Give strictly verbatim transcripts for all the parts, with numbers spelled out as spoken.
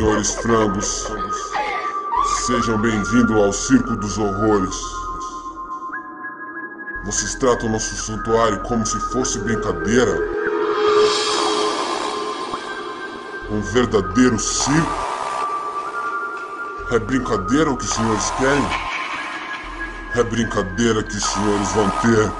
senhores frangos, sejam bem-vindos ao Circo dos Horrores. Vocês tratam nosso santuário como se fosse brincadeira? Um verdadeiro circo? É brincadeira o que os senhores querem? É brincadeira que os senhores vão ter.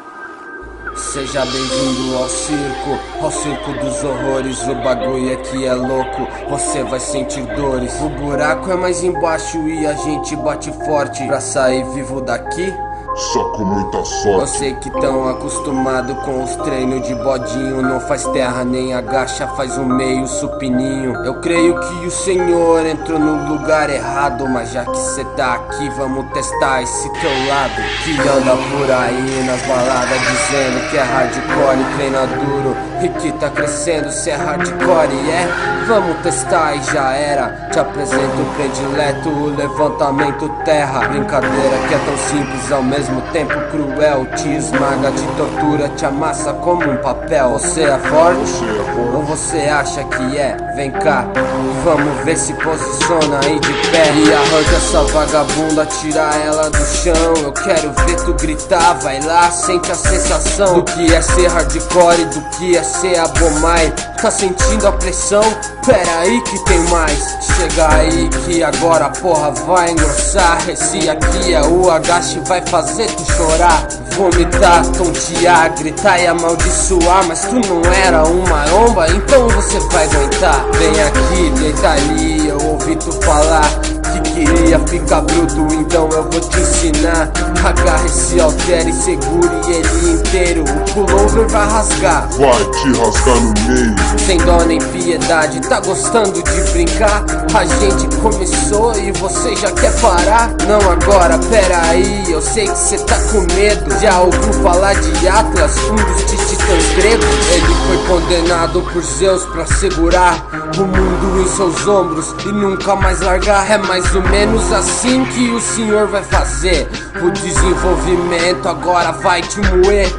Seja bem-vindo ao circo, ao circo dos horrores. O bagulho aqui é louco, você vai sentir dores. O buraco é mais embaixo e a gente bate forte. Pra sair vivo daqui, só com muita sorte. Eu sei que tão acostumado com os treinos de bodinho. Não faz terra nem agacha, faz um meio supininho. Eu creio que o senhor entrou no lugar errado, mas já que cê tá aqui, vamos testar esse teu lado. Que anda por aí nas baladas dizendo que é hardcore e treina duro, e que tá crescendo, cê é hardcore, é? Yeah? Vamos testar e já era. Te apresento o predileto, o levantamento terra. Brincadeira que é tão simples ao mesmo Ao mesmo tempo cruel, te esmaga, te tortura, te amassa como um papel. Você é forte? Você é forte. Ou você acha que é? Vem cá, vamos ver se posiciona aí de pé. E arranca essa vagabunda, tira ela do chão. Eu quero ver tu gritar, vai lá, sente a sensação do que é ser hardcore, do que é ser abomai. Tá sentindo a pressão? Pera aí que tem mais. Chega aí que agora a porra vai engrossar. Esse aqui é o agache, vai fazer tu chorar, vomitar, tontear, gritar e amaldiçoar. Mas tu não era um maromba, então você vai aguentar. Vem aqui, deita ali, eu ouvi tu falar que queria ficar bruto, então eu vou te ensinar. Agarre, se altere, segure ele inteiro. O pullover vai rasgar, vai te rasgar no meio. Sem dó nem piedade, tá gostando de brincar? A gente começou e você já quer parar? Não agora, pera aí, eu sei que cê tá com medo. Já ouviu falar de Atlas, um dos titãs gregos? Ele foi condenado por Zeus pra segurar o mundo em seus ombros e nunca mais largar. É mais ou menos assim que o senhor vai fazer. O desenvolvimento agora vai te moer.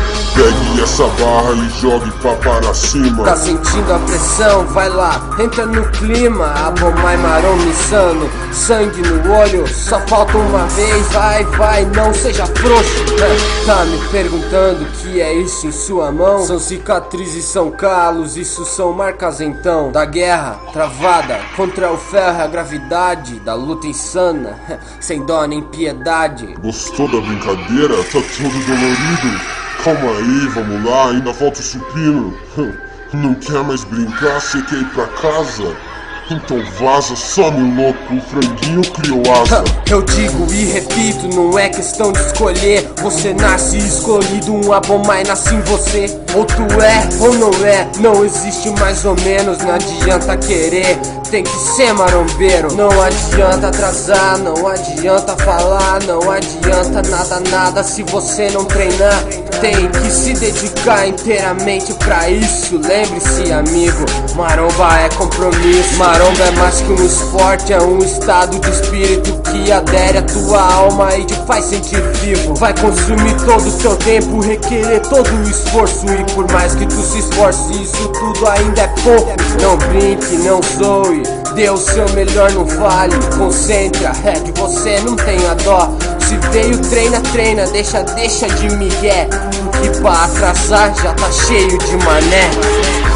Pegue essa barra e jogue pra para cima. Tá sentindo a pressão? Vai lá, entra no clima. Abomai marome insano, sangue no olho, só falta uma vez. Vai, vai, não seja frouxo. Tá me perguntando o que é isso em sua mão? São cicatrizes, são calos, isso são marcas então da guerra travada contra o ferro e a gravidade, da luta insana, sem dó nem piedade. Gostou da brincadeira? Tá todo dolorido? Calma aí, vamos lá, ainda falta o supino. Não quer mais brincar, você quer ir pra casa? Então vaza, some louco, o franguinho criou asa. Eu digo e repito, não é questão de escolher. Você nasce escolhido, um abomai nasce em você. Ou tu é, ou não é, não existe mais ou menos. Não adianta querer, tem que ser marombeiro. Não adianta atrasar, não adianta falar, não adianta nada, nada se você não treinar. Tem que se dedicar inteiramente pra isso. Lembre-se, amigo, maromba é compromisso. Maromba é mais que um esporte, é um estado de espírito que adere à tua alma e te faz sentir vivo. Vai consumir todo o teu tempo, requerer todo o esforço. E por mais que tu se esforce, isso tudo ainda é pouco. Não brinque, não zoe, dê o seu melhor, não fale. Concentra, é que você não tenha dó. Se veio, treina, treina, deixa, deixa de migué. Que pra atrasar já tá cheio de mané.